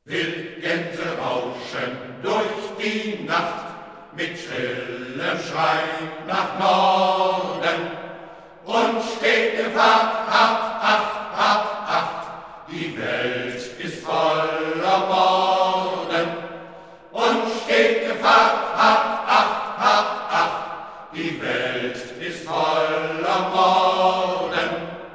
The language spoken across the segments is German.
Wildgänse rauschen durch die Nacht mit schrillem Schrei nach Norden. Und steht Gefahr, Acht, Acht, Acht, Acht, die Welt ist voller Morden. Und steht Gefahr, Acht, Acht, Acht, Acht, die Welt ist voller Morden.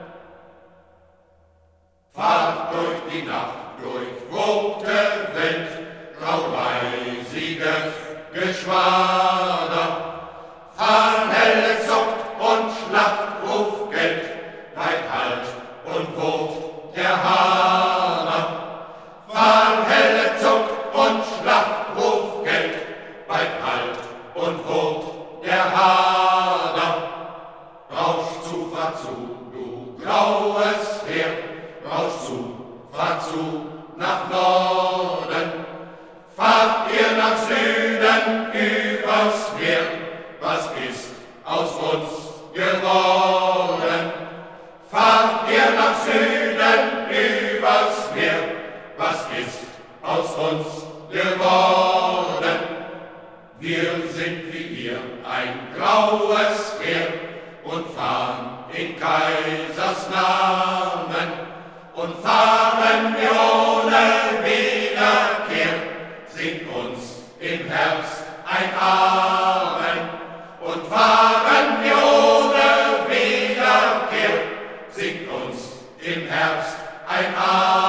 Fahrt durch die Nacht, durchwogte Welt, grau-weißiges Geschwader. Fahnenhelle zuckt und Schlachtruf gellt, weit hallt und wogt der Hammer. Fahnenhelle zuckt und Schlachtruf gellt, weit hallt und wogt der Hammer. Rausch zu, fahr zu, du graues Heer, rausch zu, fahr zu, nach Norden. Fahrt ihr nach Süden übers Meer, was ist aus uns geworden? Fahrt ihr nach Süden übers Meer, was ist aus uns geworden? Wir sind wie ihr ein graues Heer und fahren in Kaisers Namen und fahren wir ohne Wiederkehr, singt uns im Herbst ein Amen. Und fahren wir ohne Wiederkehr, singt uns im Herbst ein Amen.